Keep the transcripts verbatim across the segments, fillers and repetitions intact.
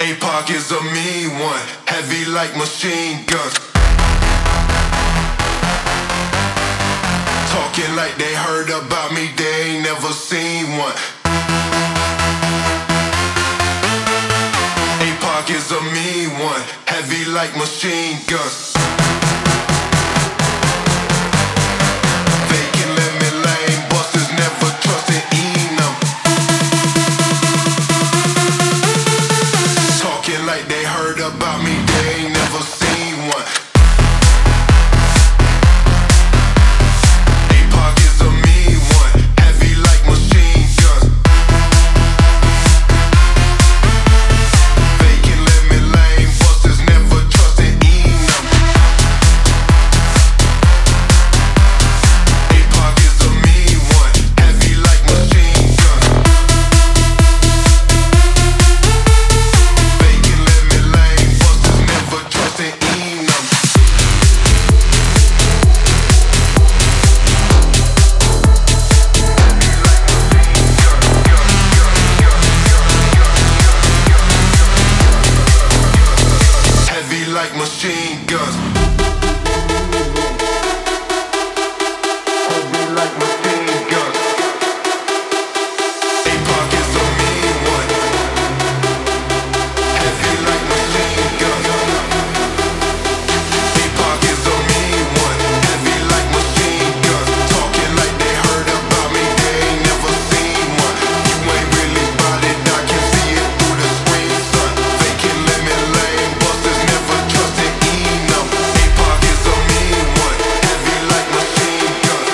A-Park is a mean one, heavy like machine guns. Talking like they heard about me, they ain't never seen one. A-Park is a mean one, heavy like machine guns. Like they heard about me, they ain't never seen one. A-Park is a mean one, heavy like machine guns. Faking lemon lane busters, never trusted Enum. A-Park is a mean one, heavy like machine guns. Like machine guns. Heavy like machine guns. A-Park is a mean one. Heavy like machine guns. A-Park is a mean one. Heavy like machine guns. Talking like they heard about me, they ain't never seen one. You ain't really bout it, I can see it through the screen, son. Faking lemon lane busters, never trusted Enum. A-Park is a mean one, heavy like machine guns.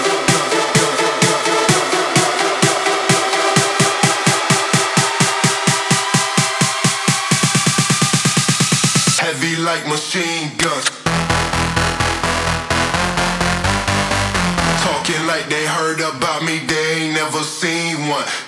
Heavy like machine guns. Talking like they heard about me, they ain't never seen one.